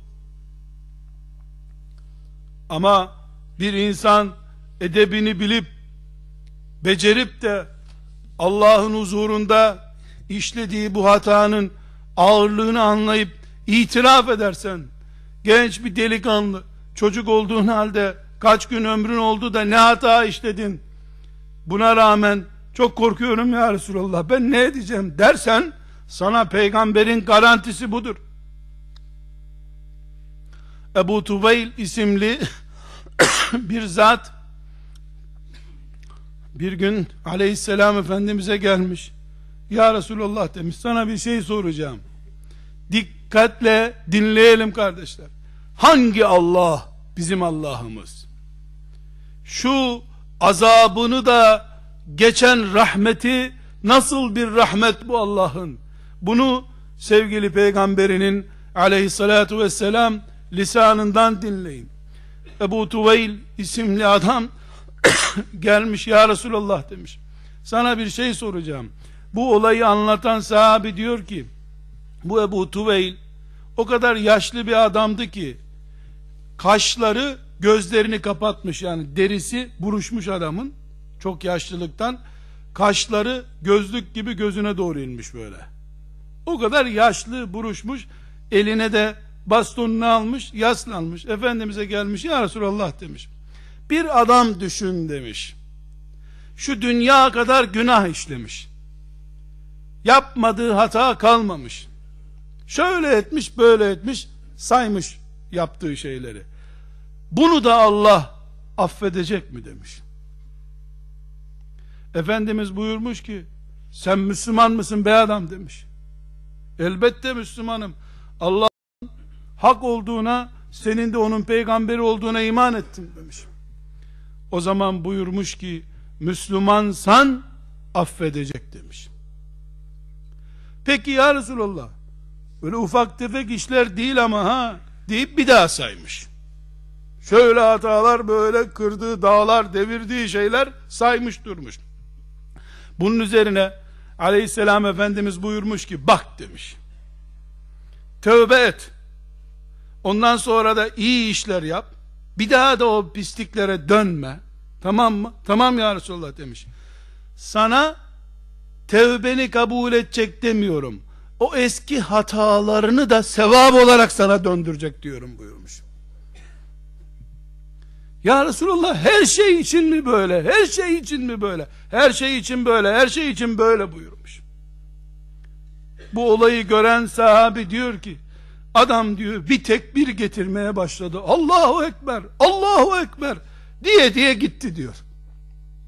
Ama bir insan edebini bilip, becerip de Allah'ın huzurunda işlediği bu hatanın ağırlığını anlayıp itiraf edersen, genç bir delikanlı, çocuk olduğun halde kaç gün ömrün oldu da ne hata işledin, buna rağmen çok korkuyorum ya Resulallah, ben ne edeceğim dersen, sana peygamberin garantisi budur. Ebu Tuveyl isimli bir zat bir gün aleyhisselam Efendimiz'e gelmiş. Ya Resulallah demiş, sana bir şey soracağım. Dikkatle dinleyelim kardeşler. Hangi Allah bizim Allah'ımız? Şu azabını da geçen rahmeti nasıl bir rahmet bu Allah'ın? Bunu sevgili peygamberinin aleyhissalatu vesselam lisanından dinleyin. Ebu Tuveyl isimli adam gelmiş, ya Resulallah demiş, sana bir şey soracağım. Bu olayı anlatan sahabi diyor ki, bu Ebu Tuveyl o kadar yaşlı bir adamdı ki kaşları gözlerini kapatmış, yani derisi buruşmuş adamın, çok yaşlılıktan kaşları gözlük gibi gözüne doğru inmiş böyle. O kadar yaşlı, buruşmuş, eline de bastonunu almış, yaslanmış. Efendimiz'e gelmiş, ya Resulallah demiş, bir adam düşün demiş, şu dünya kadar günah işlemiş, yapmadığı hata kalmamış, şöyle etmiş böyle etmiş, saymış yaptığı şeyleri, bunu da Allah affedecek mi demiş. Efendimiz buyurmuş ki, sen Müslüman mısın be adam demiş. Elbette Müslümanım, Allah'ın hak olduğuna, senin de onun peygamberi olduğuna iman ettim demiş. O zaman buyurmuş ki, Müslümansan affedecek demiş. Peki ya Resulallah, böyle ufak tefek işler değil ama ha deyip bir daha saymış. Şöyle hatalar, böyle kırdığı dağlar, devirdiği şeyler saymış durmuş. Bunun üzerine aleyhisselam Efendimiz buyurmuş ki, bak demiş, tövbe et, ondan sonra da iyi işler yap, bir daha da o pisliklere dönme, tamam mı? Tamam ya Resulallah demiş. Sana tevbeni kabul edecek demiyorum, o eski hatalarını da sevap olarak sana döndürecek diyorum buyurmuş. Ya Resulallah, her şey için mi böyle, her şey için mi böyle, her şey için böyle, her şey için böyle buyurmuş. Bu olayı gören sahabi diyor ki, adam diyor bir tekbir getirmeye başladı, Allahu Ekber, Allahu Ekber diye diye gitti diyor.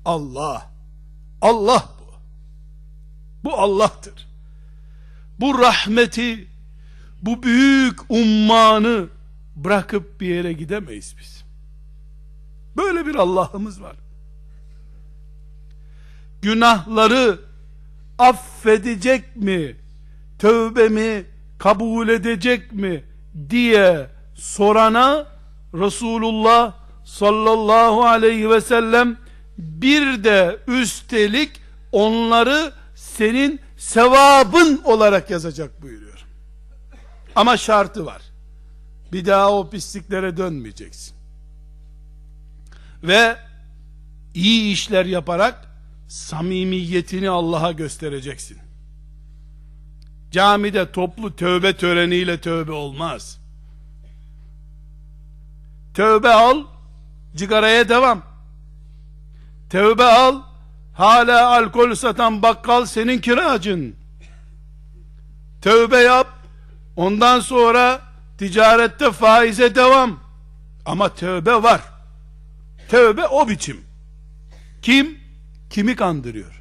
Allah. Allah bu. Bu Allah'tır. Bu rahmeti, bu büyük ummanı bırakıp bir yere gidemeyiz biz. Böyle bir Allah'ımız var. Günahları affedecek mi, tövbemi kabul edecek mi diye sorana Resulullah sallallahu aleyhi ve sellem bir de üstelik onları senin sevabın olarak yazacak buyuruyor. Ama şartı var. Bir daha o pisliklere dönmeyeceksin. Ve iyi işler yaparak samimiyetini Allah'a göstereceksin. Camide toplu tövbe töreniyle tövbe olmaz. Tövbe al, cigaraya devam. Tövbe al, hala alkol satan bakkal senin kiracın. Tövbe yap, ondan sonra ticarette faize devam. Ama tövbe var. Tövbe o biçim. Kim? Kimi kandırıyor?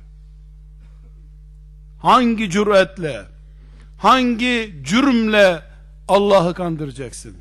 Hangi cüretle, hangi cürmle Allah'ı kandıracaksın?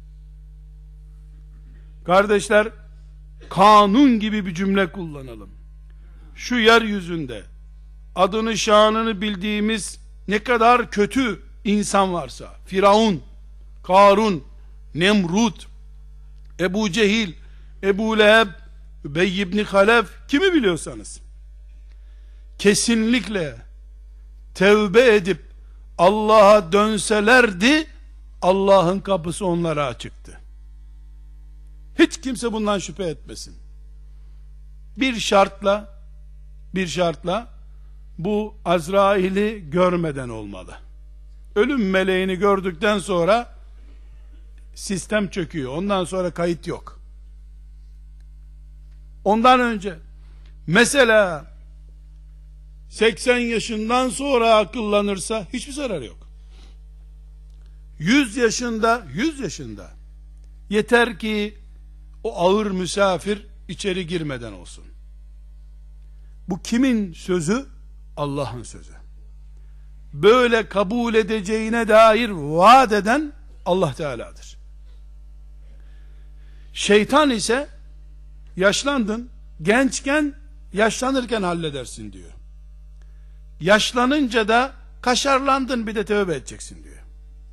Kardeşler, kanun gibi bir cümle kullanalım. Şu yeryüzünde adını şanını bildiğimiz ne kadar kötü insan varsa, Firavun, Karun, Nemrut, Ebu Cehil, Ebu Leheb, Übey ibn Halef, kimi biliyorsanız, kesinlikle tevbe edip Allah'a dönselerdi, Allah'ın kapısı onlara açıktı. Hiç kimse bundan şüphe etmesin. Bir şartla, bir şartla, bu Azrail'i görmeden olmalı. Ölüm meleğini gördükten sonra sistem çöküyor. Ondan sonra kayıt yok. Ondan önce mesela seksen yaşından sonra akıllanırsa hiçbir zararı yok. yüz yaşında, yüz yaşında yeter ki o ağır misafir içeri girmeden olsun. Bu kimin sözü? Allah'ın sözü. Böyle kabul edeceğine dair vaat eden Allah Teala'dır. Şeytan ise yaşlandın, gençken yaşlanırken halledersin diyor. Yaşlanınca da kaşarlandın, bir de tövbe edeceksin diyor.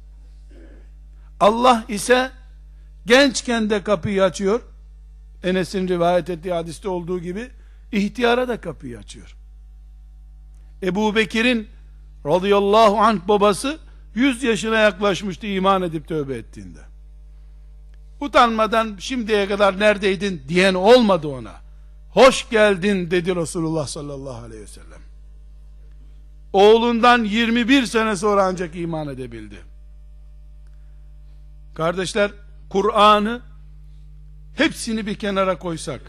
Allah ise gençken de kapıyı açıyor. Enes'in rivayet ettiği hadiste olduğu gibi ihtiyara da kapıyı açıyor. Ebu Bekir'in radıyallahu anh babası yüz yaşına yaklaşmıştı iman edip tövbe ettiğinde. Utanmadan şimdiye kadar neredeydin diyen olmadı ona. Hoş geldin dedi Resulullah sallallahu aleyhi ve sellem. Oğlundan yirmi bir sene sonra ancak iman edebildi. Kardeşler, Kur'an'ı hepsini bir kenara koysak,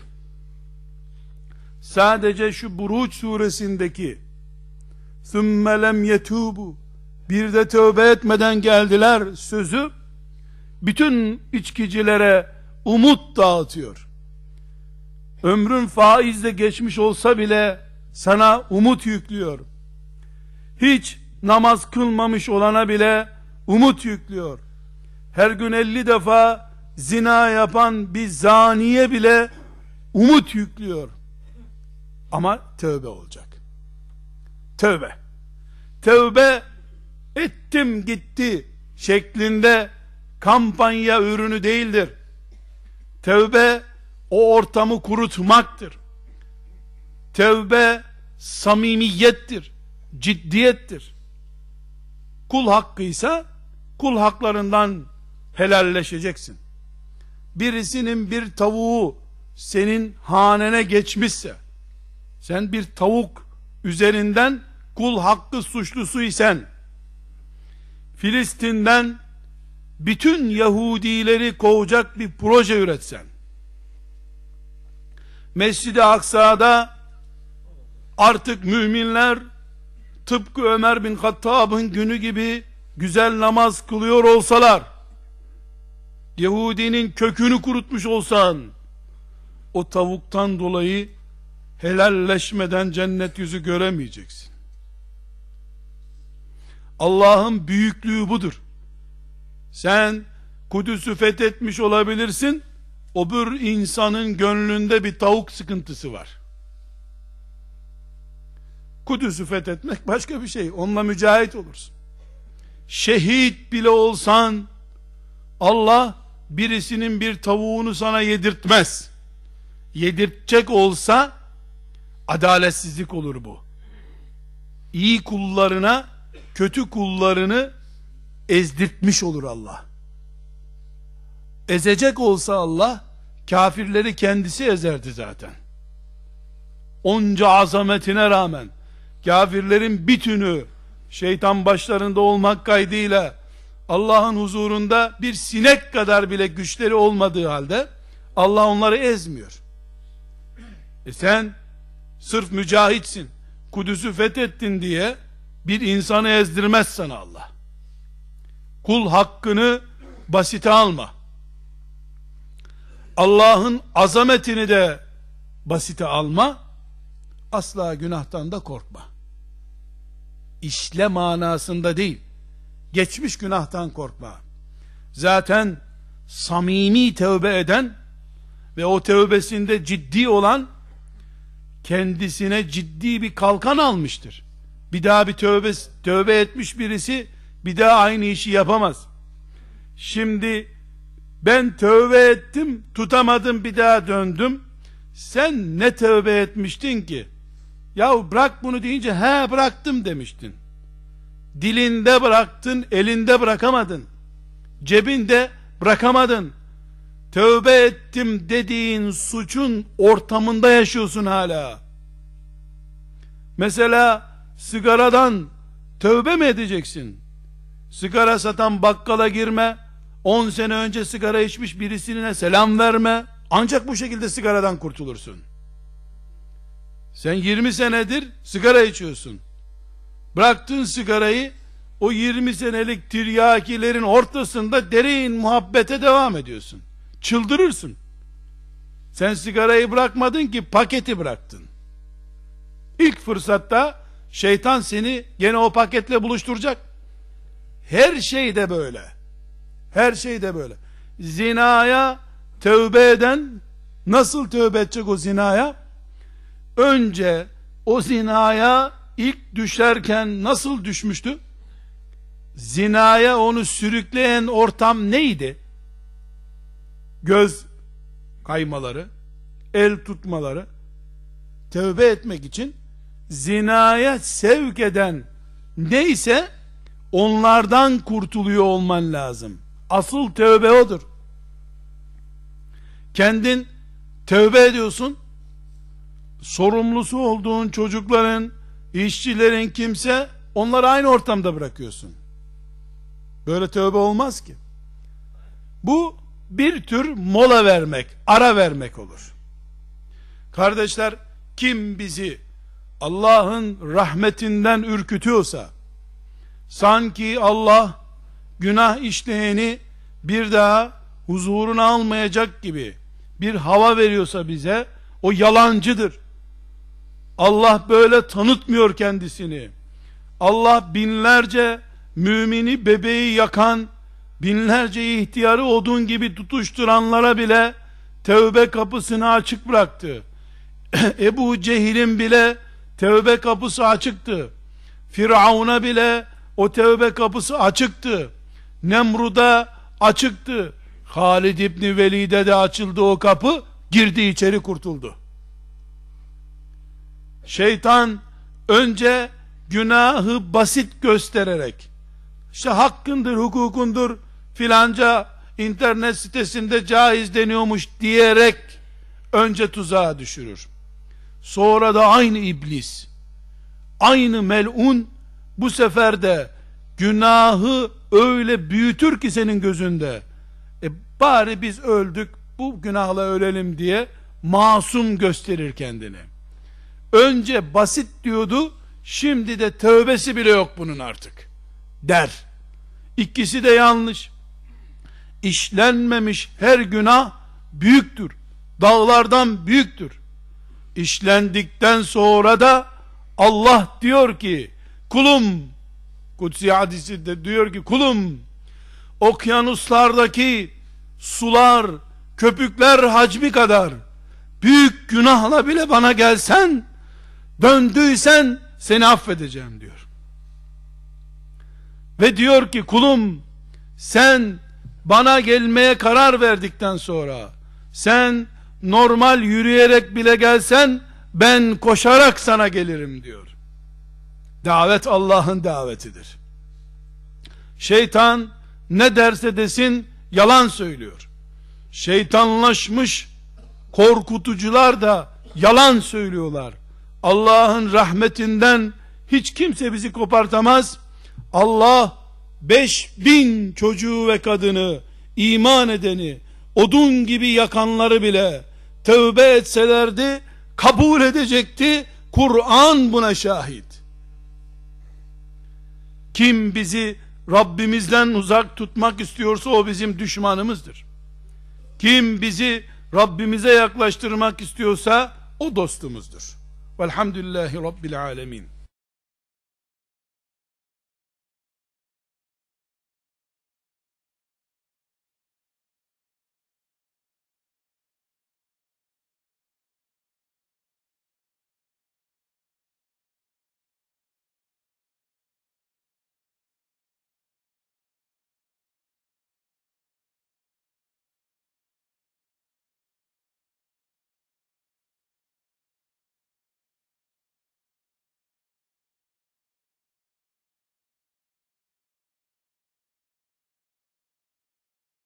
sadece şu Buruç suresindeki ثُمَّ لَمْ يَتُوبُ, bir de tövbe etmeden geldiler sözü bütün içkicilere umut dağıtıyor. Ömrün faizle geçmiş olsa bile sana umut yüklüyor. Hiç namaz kılmamış olana bile umut yüklüyor. Her gün elli defa zina yapan bir zaniye bile umut yüklüyor. Ama tövbe olacak. Tövbe. Tövbe ettim gitti şeklinde kampanya ürünü değildir. Tövbe o ortamı kurutmaktır. Tövbe samimiyettir, ciddiyettir. Kul hakkıysa kul haklarından helalleşeceksin. Birisinin bir tavuğu senin hanene geçmişse, sen bir tavuk üzerinden kul hakkı suçlusuysan, Filistin'den bütün Yahudileri kovacak bir proje üretsen, Mescid-i Aksa'da artık müminler tıpkı Ömer bin Hattab'ın günü gibi güzel namaz kılıyor olsalar, Yahudinin kökünü kurutmuş olsan, o tavuktan dolayı helalleşmeden cennet yüzü göremeyeceksin. Allah'ın büyüklüğü budur. Sen Kudüs'ü fethetmiş olabilirsin, öbür insanın gönlünde bir tavuk sıkıntısı var. Kudüs'ü fethetmek başka bir şey, onunla mücahit olursun. Şehit bile olsan, Allah birisinin bir tavuğunu sana yedirtmez. Yedirtecek olsa, adaletsizlik olur bu. İyi kullarına, kötü kullarını ezdirtmiş olur Allah. Ezecek olsa Allah, kafirleri kendisi ezerdi zaten. Onca azametine rağmen, kafirlerin bütünü, şeytan başlarında olmak kaydıyla, Allah'ın huzurunda bir sinek kadar bile güçleri olmadığı halde, Allah onları ezmiyor. E sen, sırf mücahitsin, Kudüs'ü fethettin diye, bir insanı ezdirmez sana Allah. Kul hakkını basite alma. Allah'ın azametini de basite alma. Asla günahtan da korkma. İşle manasında değil. Geçmiş günahtan korkma. Zaten samimi tövbe eden ve o tövbesinde ciddi olan, kendisine ciddi bir kalkan almıştır. Bir daha bir tövbe, tövbe etmiş birisi bir daha aynı işi yapamaz. Şimdi ben tövbe ettim, tutamadım, bir daha döndüm. Sen ne tövbe etmiştin ki? Yahu bırak bunu deyince he bıraktım demiştin. Dilinde bıraktın, elinde bırakamadın. Cebinde bırakamadın. Tövbe ettim dediğin suçun ortamında yaşıyorsun hala. Mesela sigaradan tövbe mi edeceksin? Sigara satan bakkala girme, on sene önce sigara içmiş birisine selam verme, ancak bu şekilde sigaradan kurtulursun. Sen yirmi senedir sigara içiyorsun. Bıraktın sigarayı, o yirmi senelik tiryakilerin ortasında derin muhabbete devam ediyorsun. Çıldırırsın. Sen sigarayı bırakmadın ki, paketi bıraktın. İlk fırsatta şeytan seni gene o paketle buluşturacak. Her şey de böyle. Her şey de böyle. Zinaya tövbe eden nasıl tövbe edecek o zinaya? Önce o zinaya ilk düşerken nasıl düşmüştü? Zinaya onu sürükleyen ortam neydi? Göz kaymaları, el tutmaları. Tövbe etmek için zinaya sevk eden neyse onlardan kurtuluyor olman lazım. Asıl tövbe odur. Kendin tövbe ediyorsun, sorumlusu olduğun çocukların, işçilerin kimse, onları aynı ortamda bırakıyorsun. Böyle tövbe olmaz ki. Bu bir tür mola vermek, ara vermek olur. Kardeşler, kim bizi Allah'ın rahmetinden ürkütüyorsa, sanki Allah günah işleyeni bir daha huzuruna almayacak gibi bir hava veriyorsa bize, o yalancıdır. Allah böyle tanıtmıyor kendisini. Allah binlerce mümini, bebeği yakan, binlerce ihtiyarı odun gibi tutuşturanlara bile tövbe kapısını açık bıraktı. Ebu Cehil'in bile tövbe kapısı açıktı. Firavun'a bile o tövbe kapısı açıktı. Nemrud'a açıktı. Halid İbni Velid'e de açıldı o kapı, girdi içeri, kurtuldu. Şeytan önce günahı basit göstererek, işte hakkındır, hukukundur, filanca internet sitesinde caiz deniyormuş diyerek önce tuzağa düşürür. Sonra da aynı iblis, aynı melun bu sefer de günahı öyle büyütür ki senin gözünde, e bari biz öldük, bu günahla ölelim diye masum gösterir kendini. Önce basit diyordu, şimdi de tövbesi bile yok bunun artık der. İkisi de yanlış. İşlenmemiş her günah büyüktür. Dağlardan büyüktür. işlendikten sonra da Allah diyor ki, kulum, Kutsi hadisinde diyor ki, kulum, okyanuslardaki sular, köpükler hacmi kadar büyük günahla bile bana gelsen, döndüysen seni affedeceğim diyor. Ve diyor ki, kulum, sen bana gelmeye karar verdikten sonra, sen normal yürüyerek bile gelsen, ben koşarak sana gelirim diyor. Davet Allah'ın davetidir. Şeytan ne derse desin yalan söylüyor. Şeytanlaşmış korkutucular da yalan söylüyorlar. Allah'ın rahmetinden hiç kimse bizi kopartamaz. Allah beş bin çocuğu ve kadını, iman edeni, odun gibi yakanları bile tövbe etselerdi kabul edecekti. Kur'an buna şahit. Kim bizi Rabbimizden uzak tutmak istiyorsa o bizim düşmanımızdır. Kim bizi Rabbimize yaklaştırmak istiyorsa o dostumuzdur. Velhamdülillahi Rabbil alemin.